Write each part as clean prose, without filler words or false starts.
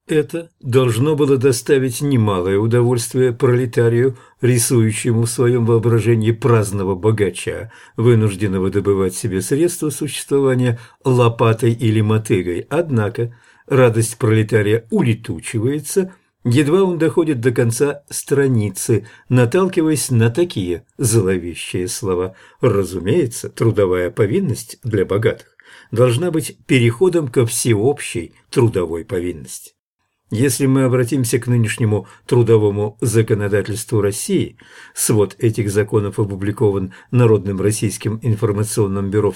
Это должно было доставить немалое удовольствие пролетарию, рисующему в своем воображении праздного богача, вынужденного добывать себе средства существования лопатой или мотыгой. Однако радость пролетария улетучивается, едва он доходит до конца страницы, наталкиваясь на такие зловещие слова. Разумеется, трудовая повинность для богатых должна быть переходом ко всеобщей трудовой повинности. Если мы обратимся к нынешнему трудовому законодательству России, свод этих законов опубликован Народным российским информационным бюро в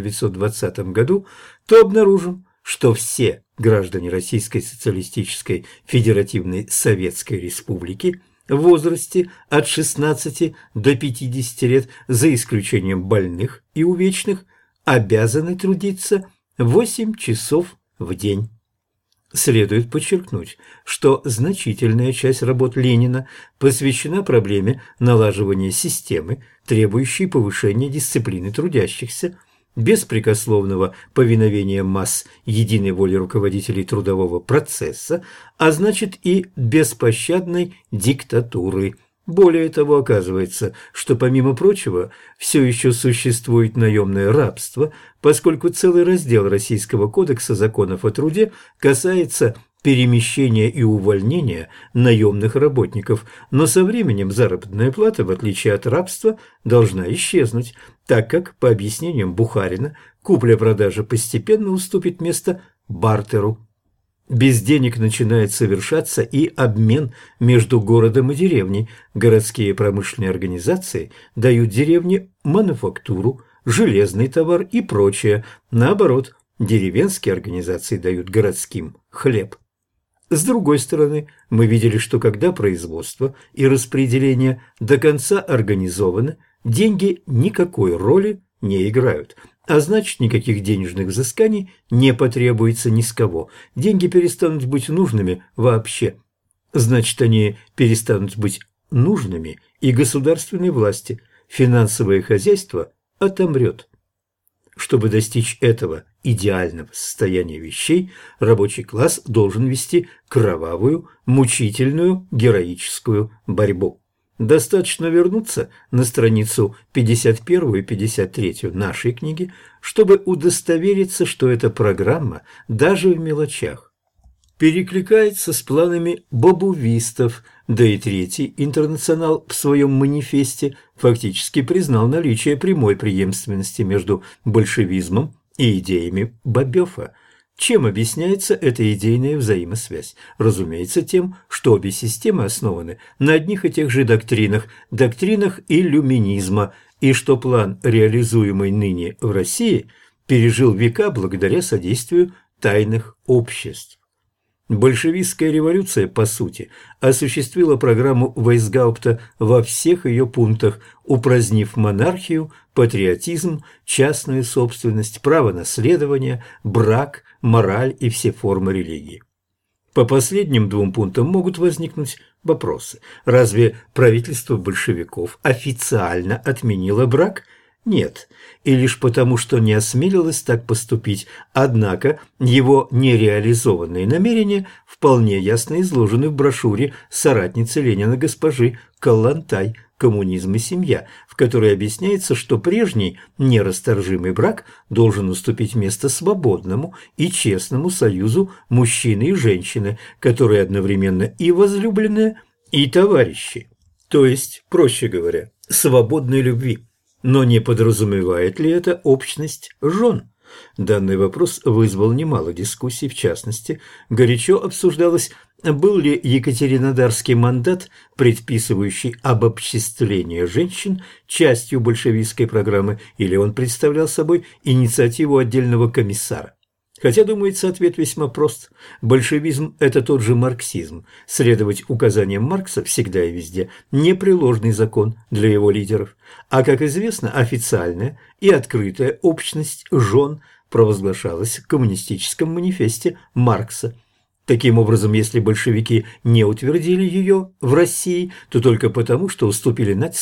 1920 году, то обнаружим, что все граждане Российской социалистической федеративной Советской Республики в возрасте от 16 до 50 лет, за исключением больных и увечных, обязаны трудиться 8 часов в день. Следует подчеркнуть, что значительная часть работ Ленина посвящена проблеме налаживания системы, требующей повышения дисциплины трудящихся, беспрекословного повиновения масс единой воле руководителей трудового процесса, а значит и беспощадной диктатуры. Более того, оказывается, что, помимо прочего, все еще существует наемное рабство, поскольку целый раздел Российского кодекса законов о труде касается перемещения и увольнения наемных работников, но со временем заработная плата, в отличие от рабства, должна исчезнуть, так как, по объяснениям Бухарина, купля-продажа постепенно уступит место бартеру. Без денег начинает совершаться и обмен между городом и деревней. Городские промышленные организации дают деревне мануфактуру, железный товар и прочее. Наоборот, деревенские организации дают городским хлеб. С другой стороны, мы видели, что когда производство и распределение до конца организованы, деньги никакой роли не играют. А значит, никаких денежных взысканий не потребуется ни с кого. Деньги перестанут быть нужными вообще. Значит, они перестанут быть нужными и государственной власти. Финансовое хозяйство отомрет. Чтобы достичь этого идеального состояния вещей, рабочий класс должен вести кровавую, мучительную, героическую борьбу. Достаточно вернуться на страницу 51 и 53 нашей книги, чтобы удостовериться, что эта программа даже в мелочах перекликается с планами бобувистов, да и Третий интернационал в своем манифесте фактически признал наличие прямой преемственности между большевизмом и идеями Бобёфа. Чем объясняется эта идейная взаимосвязь? Разумеется, тем, что обе системы основаны на одних и тех же доктринах иллюминизма, и что план, реализуемый ныне в России, пережил века благодаря содействию тайных обществ. Большевистская революция, по сути, осуществила программу Вейсгаупта во всех ее пунктах, упразднив монархию, патриотизм, частную собственность, право наследования, брак, мораль и все формы религии. По последним двум пунктам могут возникнуть вопросы. Разве правительство большевиков официально отменило брак? Нет, и лишь потому, что не осмелилось так поступить. Однако его нереализованные намерения вполне ясно изложены в брошюре соратницы Ленина госпожи Каллантай «Коммунизм и семья», в которой объясняется, что прежний нерасторжимый брак должен уступить место свободному и честному союзу мужчины и женщины, которые одновременно и возлюбленные, и товарищи, то есть, проще говоря, свободной любви. Но не подразумевает ли это общность жен? Данный вопрос вызвал немало дискуссий, в частности, горячо обсуждалось, был ли Екатеринодарский мандат, предписывающий обобществление женщин, частью большевистской программы, или он представлял собой инициативу отдельного комиссара. Хотя, думается, ответ весьма прост. Большевизм – это тот же марксизм. Следовать указаниям Маркса всегда и везде – непреложный закон для его лидеров. А, как известно, официальная и открытая общность жен провозглашалась в коммунистическом манифесте Маркса. Таким образом, если большевики не утвердили ее в России, то только потому, что уступили натиску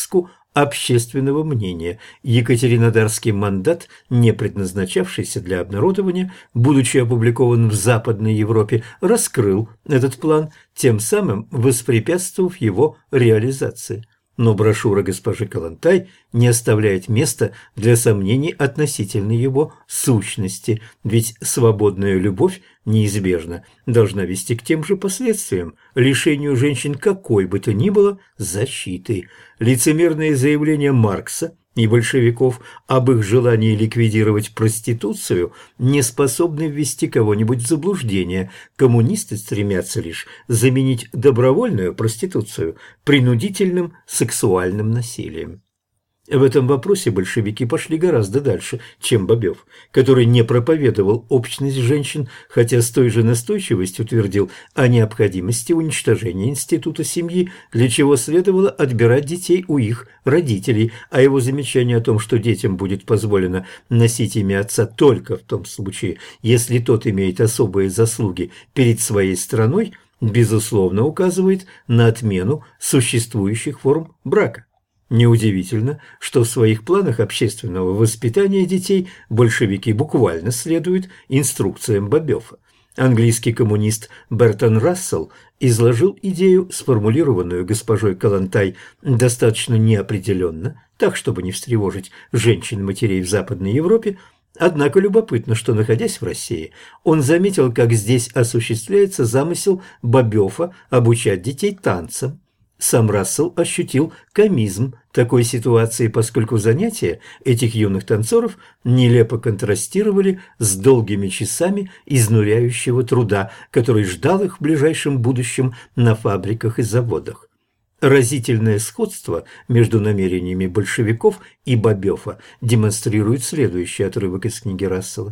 общественного мнения. Екатеринодарский мандат, не предназначавшийся для обнародования, будучи опубликован в Западной Европе, раскрыл этот план, тем самым воспрепятствовав его реализации. Но брошюра госпожи Калантай не оставляет места для сомнений относительно его сущности, ведь свободная любовь неизбежно должна вести к тем же последствиям – лишению женщин какой бы то ни было защиты. Лицемерные заявления Маркса и большевиков об их желании ликвидировать проституцию не способны ввести кого-нибудь в заблуждение. Коммунисты стремятся лишь заменить добровольную проституцию принудительным сексуальным насилием. В этом вопросе большевики пошли гораздо дальше, чем Бобёв, который не проповедовал общность женщин, хотя с той же настойчивостью твердил о необходимости уничтожения института семьи, для чего следовало отбирать детей у их родителей, а его замечание о том, что детям будет позволено носить имя отца только в том случае, если тот имеет особые заслуги перед своей страной, безусловно указывает на отмену существующих форм брака. Неудивительно, что в своих планах общественного воспитания детей большевики буквально следуют инструкциям Бобёва. Английский коммунист Бертон Рассел изложил идею, сформулированную госпожой Калантай достаточно неопределенно, так, чтобы не встревожить женщин-матерей в Западной Европе. Однако любопытно, что, находясь в России, он заметил, как здесь осуществляется замысел Бобёва обучать детей танцам. Сам Рассел ощутил комизм такой ситуации, поскольку занятия этих юных танцоров нелепо контрастировали с долгими часами изнуряющего труда, который ждал их в ближайшем будущем на фабриках и заводах. Разительное сходство между намерениями большевиков и Бобёва демонстрирует следующий отрывок из книги Рассела.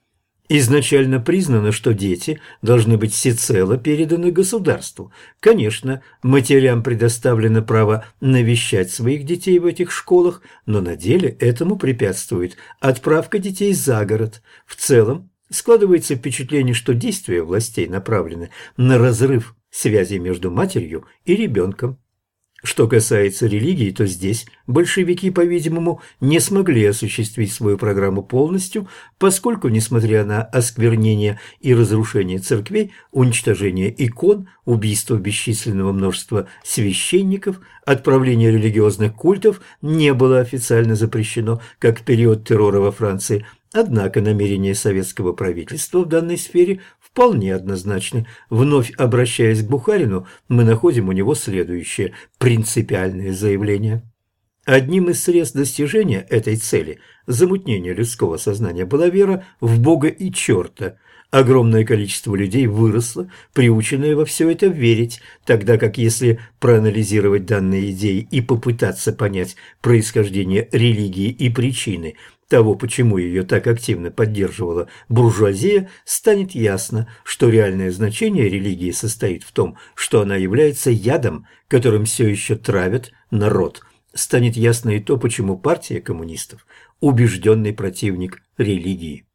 Изначально признано, что дети должны быть всецело переданы государству. Конечно, матерям предоставлено право навещать своих детей в этих школах, но на деле этому препятствует отправка детей за город. В целом, складывается впечатление, что действия властей направлены на разрыв связи между матерью и ребенком. Что касается религии, то здесь большевики, по-видимому, не смогли осуществить свою программу полностью, поскольку, несмотря на осквернение и разрушение церквей, уничтожение икон, убийство бесчисленного множества священников, отправление религиозных культов не было официально запрещено, как в период террора во Франции. Однако намерения советского правительства в данной сфере вполне однозначны. Вновь обращаясь к Бухарину, мы находим у него следующее принципиальное заявление. Одним из средств достижения этой цели, замутнения людского сознания, была вера в Бога и черта. Огромное количество людей выросло, приученное во все это верить, тогда как если проанализировать данные идеи и попытаться понять происхождение религии и причины того, почему ее так активно поддерживала буржуазия, станет ясно, что реальное значение религии состоит в том, что она является ядом, которым все еще травят народ. Станет ясно и то, почему партия коммунистов – убежденный противник религии.